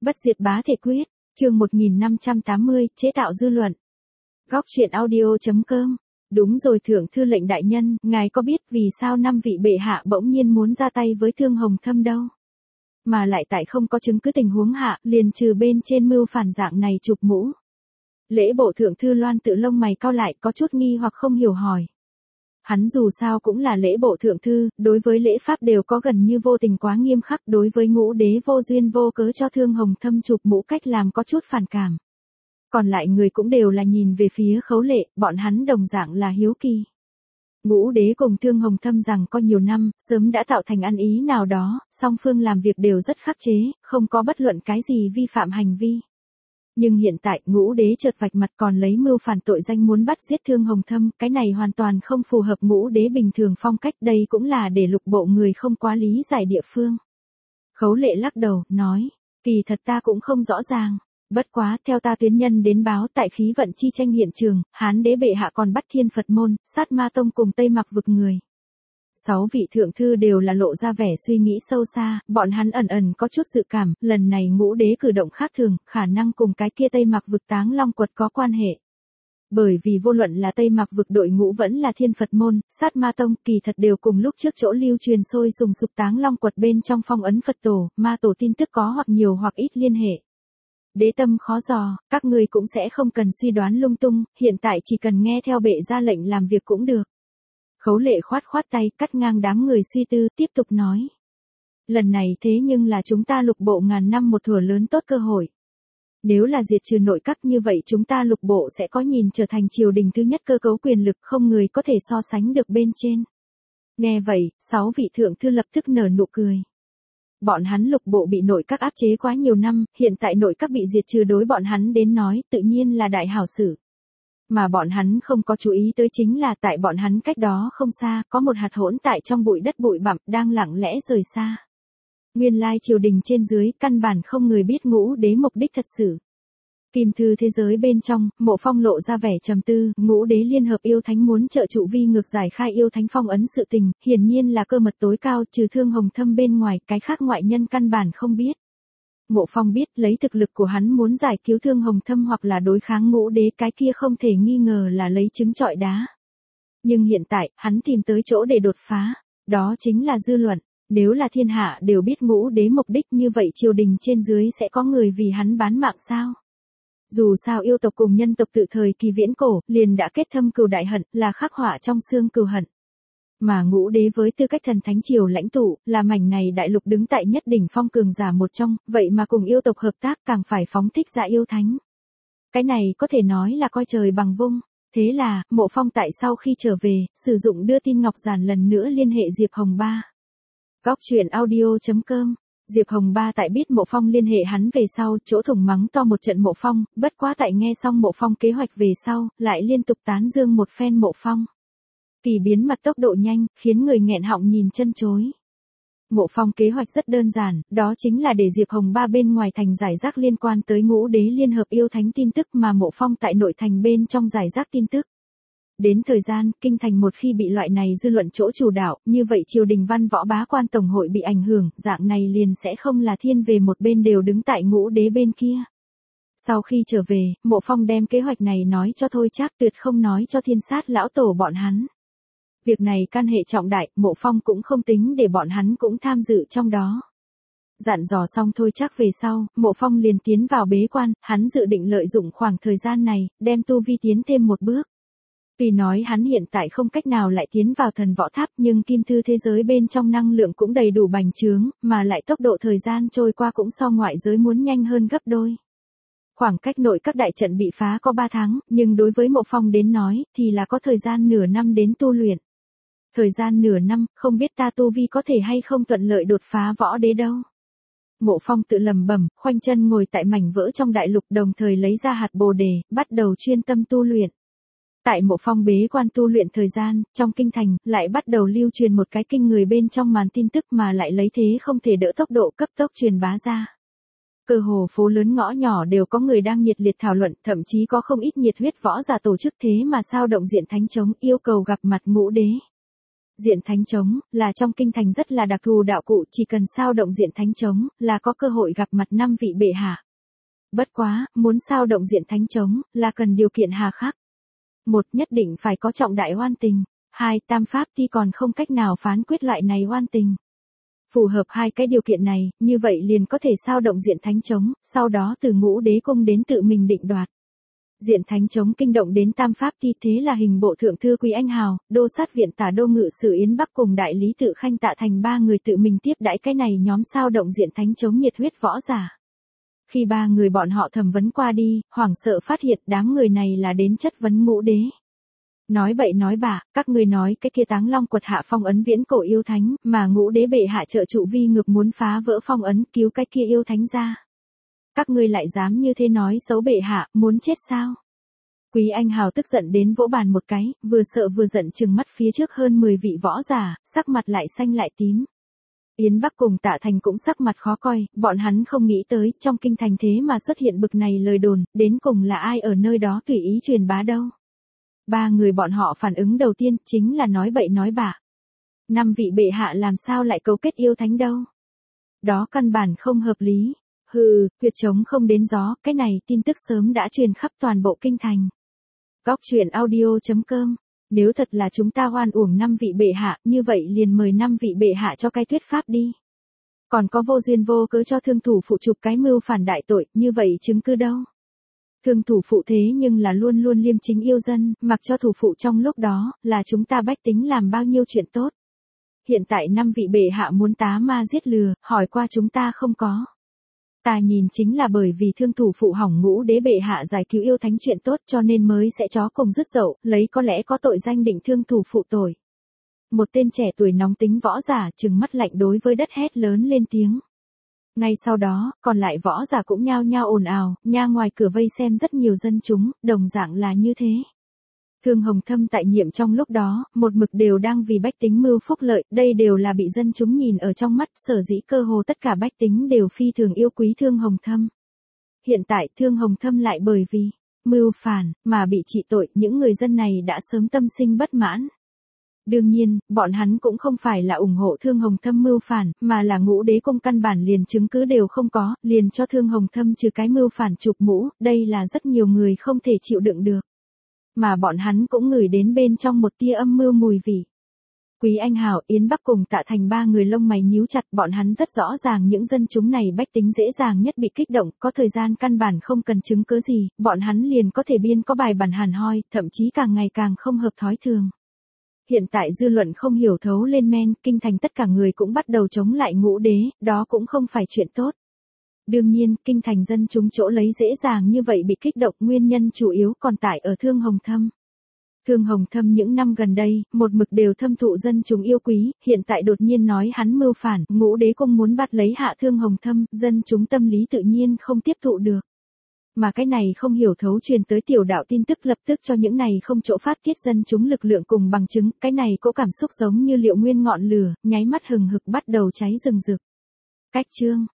Bất diệt bá thể quyết, chương 1580, chế tạo dư luận. Góc truyện audio.com. Đúng rồi thượng thư lệnh đại nhân, ngài có biết vì sao 5 vị bệ hạ bỗng nhiên muốn ra tay với Thương Hồng Thâm đâu? Mà lại tại không có chứng cứ tình huống hạ, liền trừ bên trên mưu phản dạng này chụp mũ. Lễ bộ thượng thư Loan tự lông mày cau lại có chút nghi hoặc không hiểu hỏi. Hắn dù sao cũng là lễ bộ thượng thư, đối với lễ pháp đều có gần như vô tình quá nghiêm khắc, đối với Ngũ Đế vô duyên vô cớ cho Thương Hồng Thâm chụp mũ cách làm có chút phản cảm. Còn lại người cũng đều là nhìn về phía Khấu Lệ, bọn hắn đồng dạng là hiếu kỳ. Ngũ Đế cùng Thương Hồng Thâm rằng có nhiều năm, sớm đã tạo thành ăn ý nào đó, song phương làm việc đều rất khắc chế, không có bất luận cái gì vi phạm hành vi. Nhưng hiện tại Ngũ Đế chợt vạch mặt còn lấy mưu phản tội danh muốn bắt giết Thương Hồng Thâm, cái này hoàn toàn không phù hợp Ngũ Đế bình thường phong cách, đây cũng là để lục bộ người không quá lý giải địa phương. Khấu Lệ lắc đầu, nói, kỳ thật ta cũng không rõ ràng. Bất quá, theo ta tuyến nhân đến báo tại khí vận chi tranh hiện trường, Hán đế bệ hạ còn bắt Thiên Phật môn, Sát Ma tông cùng Tây Mặc vực người. 6 vị thượng thư đều là lộ ra vẻ suy nghĩ sâu xa, bọn hắn ẩn ẩn có chút dự cảm, lần này Ngũ Đế cử động khác thường, khả năng cùng cái kia Tây Mặc vực Táng Long quật có quan hệ. Bởi vì vô luận là Tây Mặc vực đội ngũ vẫn là Thiên Phật môn, Sát Ma tông, kỳ thật đều cùng lúc trước chỗ lưu truyền sôi sùng sục Táng Long quật bên trong phong ấn Phật tổ, ma tổ tin tức có hoặc nhiều hoặc ít liên hệ. Đế tâm khó dò, các ngươi cũng sẽ không cần suy đoán lung tung, hiện tại chỉ cần nghe theo bệ ra lệnh làm việc cũng được. Khấu Lệ khoát khoát tay, cắt ngang đám người suy tư, tiếp tục nói. Lần này thế nhưng là chúng ta lục bộ ngàn năm một thuở lớn tốt cơ hội. Nếu là diệt trừ nội các như vậy chúng ta lục bộ sẽ có nhìn trở thành triều đình thứ nhất cơ cấu quyền lực không người có thể so sánh được bên trên. Nghe vậy, 6 vị thượng thư lập tức nở nụ cười. Bọn hắn lục bộ bị nội các áp chế quá nhiều năm, hiện tại nội các bị diệt trừ đối bọn hắn đến nói tự nhiên là đại hảo sự. Mà bọn hắn không có chú ý tới chính là tại bọn hắn cách đó không xa, có một hạt hỗn tại trong bụi đất bụi bặm đang lặng lẽ rời xa. Nguyên lai triều đình trên dưới, căn bản không người biết Ngũ Đế mục đích thật sự. Kim thư thế giới bên trong, Mộ Phong lộ ra vẻ trầm tư, Ngũ Đế liên hợp yêu thánh muốn trợ trụ vi ngược giải khai yêu thánh phong ấn sự tình, hiển nhiên là cơ mật tối cao, trừ Thương Hồng Thâm bên ngoài, cái khác ngoại nhân căn bản không biết. Mộ Phong biết lấy thực lực của hắn muốn giải cứu Thương Hồng Thâm hoặc là đối kháng Ngũ Đế, cái kia không thể nghi ngờ là lấy trứng trọi đá. Nhưng hiện tại, hắn tìm tới chỗ để đột phá, đó chính là dư luận. Nếu là thiên hạ đều biết Ngũ Đế mục đích như vậy triều đình trên dưới sẽ có người vì hắn bán mạng sao? Dù sao yêu tộc cùng nhân tộc tự thời kỳ viễn cổ, liền đã kết thâm cừu đại hận, là khắc họa trong xương cừu hận. Mà Ngũ Đế với tư cách thần thánh triều lãnh tụ, là mảnh này đại lục đứng tại nhất đỉnh phong cường giả một trong, vậy mà cùng yêu tộc hợp tác càng phải phóng thích ra yêu thánh. Cái này có thể nói là coi trời bằng vung. Thế là, Mộ Phong tại sau khi trở về, sử dụng đưa tin ngọc giản lần nữa liên hệ Diệp Hồng Ba. Góc truyện audio.com. Diệp Hồng Ba tại biết Mộ Phong liên hệ hắn về sau, chỗ thủng mắng to một trận Mộ Phong, bất quá tại nghe xong Mộ Phong kế hoạch về sau, lại liên tục tán dương một phen Mộ Phong. Kỳ biến mặt tốc độ nhanh, khiến người nghẹn họng nhìn chân chối. Mộ Phong kế hoạch rất đơn giản, đó chính là để Diệp Hồng Ba bên ngoài thành giải rác liên quan tới Ngũ Đế liên hợp yêu thánh tin tức mà Mộ Phong tại nội thành bên trong giải rác tin tức. Đến thời gian, kinh thành một khi bị loại này dư luận chỗ chủ đạo, như vậy triều đình văn võ bá quan tổng hội bị ảnh hưởng, dạng này liền sẽ không là thiên về một bên đều đứng tại Ngũ Đế bên kia. Sau khi trở về, Mộ Phong đem kế hoạch này nói cho Thôi Trác, tuyệt không nói cho Thiên Sát lão tổ bọn hắn. Việc này can hệ trọng đại, Mộ Phong cũng không tính để bọn hắn cũng tham dự trong đó. Dặn dò xong Thôi Trác về sau, Mộ Phong liền tiến vào bế quan, hắn dự định lợi dụng khoảng thời gian này, đem tu vi tiến thêm một bước. Tuy nói hắn hiện tại không cách nào lại tiến vào thần võ tháp nhưng kim thư thế giới bên trong năng lượng cũng đầy đủ bành trướng, mà lại tốc độ thời gian trôi qua cũng so ngoại giới muốn nhanh hơn gấp đôi. Khoảng cách nội các đại trận bị phá có 3 tháng, nhưng đối với Mộ Phong đến nói, thì là có thời gian nửa năm đến tu luyện. Thời gian nửa năm, không biết ta tu vi có thể hay không thuận lợi đột phá võ đế đâu. Mộ Phong tự lầm bẩm, khoanh chân ngồi tại mảnh vỡ trong đại lục đồng thời lấy ra hạt bồ đề, bắt đầu chuyên tâm tu luyện. Tại Mộ Phong bế quan tu luyện thời gian, trong kinh thành, lại bắt đầu lưu truyền một cái kinh người bên trong màn tin tức mà lại lấy thế không thể đỡ tốc độ cấp tốc truyền bá ra. Cơ hồ phố lớn ngõ nhỏ đều có người đang nhiệt liệt thảo luận, thậm chí có không ít nhiệt huyết võ giả tổ chức thế mà sao động diện thánh chống yêu cầu gặp mặt Ngũ Đế. Diện thánh trống, là trong kinh thành rất là đặc thù đạo cụ, chỉ cần sao động diện thánh trống, là có cơ hội gặp mặt 5 vị bệ hạ. Bất quá, muốn sao động diện thánh trống, là cần điều kiện hà khắc. 1. Nhất định phải có trọng đại oan tình. 2. Tam pháp ti còn không cách nào phán quyết loại này oan tình. Phù hợp hai cái điều kiện này, như vậy liền có thể sao động diện thánh trống, sau đó từ Ngũ Đế cung đến tự mình định đoạt. Diện thánh trống kinh động đến tam pháp ti, thế là hình bộ thượng thư Quý Anh Hào, đô sát viện tả đô ngự sử Yến Bắc cùng đại lý tự Khanh Tạ Thành 3 người tự mình tiếp đãi cái này nhóm sao động diện thánh trống nhiệt huyết võ giả. Khi 3 người bọn họ thẩm vấn qua đi, hoảng sợ phát hiện đám người này là đến chất vấn Ngũ Đế. Nói bậy nói bạ, các ngươi nói cái kia Táng Long quật hạ phong ấn viễn cổ yêu thánh, mà Ngũ Đế bệ hạ trợ trụ vi ngược muốn phá vỡ phong ấn cứu cái kia yêu thánh ra. Các ngươi lại dám như thế nói xấu bệ hạ, muốn chết sao? Quý Anh Hào tức giận đến vỗ bàn một cái, vừa sợ vừa giận trừng mắt phía trước hơn 10 vị võ giả, sắc mặt lại xanh lại tím. Yến Bắc cùng Tạ Thành cũng sắc mặt khó coi, bọn hắn không nghĩ tới trong kinh thành thế mà xuất hiện bực này lời đồn, đến cùng là ai ở nơi đó tùy ý truyền bá đâu. 3 người bọn họ phản ứng đầu tiên chính là nói bậy nói bạ. 5 vị bệ hạ làm sao lại cấu kết yêu thánh đâu. Đó căn bản không hợp lý. Hừ, huyệt trống không đến gió, cái này tin tức sớm đã truyền khắp toàn bộ kinh thành. Góc truyện audio.com. Nếu thật là chúng ta oan uổng 5 vị bệ hạ, như vậy liền mời 5 vị bệ hạ cho cái thuyết pháp đi. Còn có vô duyên vô cớ cho thương thủ phụ chụp cái mưu phản đại tội, như vậy chứng cứ đâu. Thương thủ phụ thế nhưng là luôn luôn liêm chính yêu dân, mặc cho thủ phụ trong lúc đó, là chúng ta bách tính làm bao nhiêu chuyện tốt. Hiện tại 5 vị bệ hạ muốn tá ma giết lừa, hỏi qua chúng ta không có. Ta nhìn chính là bởi vì thương thủ phụ hỏng Ngũ Đế bệ hạ giải cứu yêu thánh chuyện tốt cho nên mới sẽ chó cùng dứt dậu, lấy có lẽ có tội danh định thương thủ phụ tội. Một tên trẻ tuổi nóng tính võ giả trừng mắt lạnh đối với đất hét lớn lên tiếng. Ngay sau đó, còn lại võ giả cũng nhao nhao ồn ào, nha ngoài cửa vây xem rất nhiều dân chúng, đồng dạng là như thế. Thương Hồng Thâm tại nhiệm trong lúc đó, một mực đều đang vì bách tính mưu phúc lợi, đây đều là bị dân chúng nhìn ở trong mắt, sở dĩ cơ hồ tất cả bách tính đều phi thường yêu quý Thương Hồng Thâm. Hiện tại Thương Hồng Thâm lại bởi vì mưu phản mà bị trị tội, những người dân này đã sớm tâm sinh bất mãn. Đương nhiên, bọn hắn cũng không phải là ủng hộ Thương Hồng Thâm mưu phản, mà là Ngũ Đế cung căn bản liền chứng cứ đều không có, liền cho Thương Hồng Thâm trừ cái mưu phản chụp mũ, đây là rất nhiều người không thể chịu đựng được. Mà bọn hắn cũng ngửi đến bên trong một tia âm mưu mùi vị. Quý Anh Hào, Yến Bắc cùng Tạ Thành 3 người lông mày nhíu chặt, bọn hắn rất rõ ràng những dân chúng này bách tính dễ dàng nhất bị kích động, có thời gian căn bản không cần chứng cứ gì, bọn hắn liền có thể biên có bài bản hàn hoi, thậm chí càng ngày càng không hợp thói thường. Hiện tại dư luận không hiểu thấu lên men, kinh thành tất cả người cũng bắt đầu chống lại Ngũ Đế, đó cũng không phải chuyện tốt. Đương nhiên, kinh thành dân chúng chỗ lấy dễ dàng như vậy bị kích động, nguyên nhân chủ yếu còn tại ở Thương Hồng Thâm. Thương Hồng Thâm những năm gần đây, một mực đều thâm thụ dân chúng yêu quý, hiện tại đột nhiên nói hắn mưu phản, Ngũ Đế cung muốn bắt lấy hạ Thương Hồng Thâm, dân chúng tâm lý tự nhiên không tiếp thụ được. Mà cái này không hiểu thấu truyền tới tiểu đạo tin tức lập tức cho những này không chỗ phát tiết dân chúng lực lượng cùng bằng chứng, cái này có cảm xúc giống như liệu nguyên ngọn lửa, nháy mắt hừng hực bắt đầu cháy rừng rực. Cách chương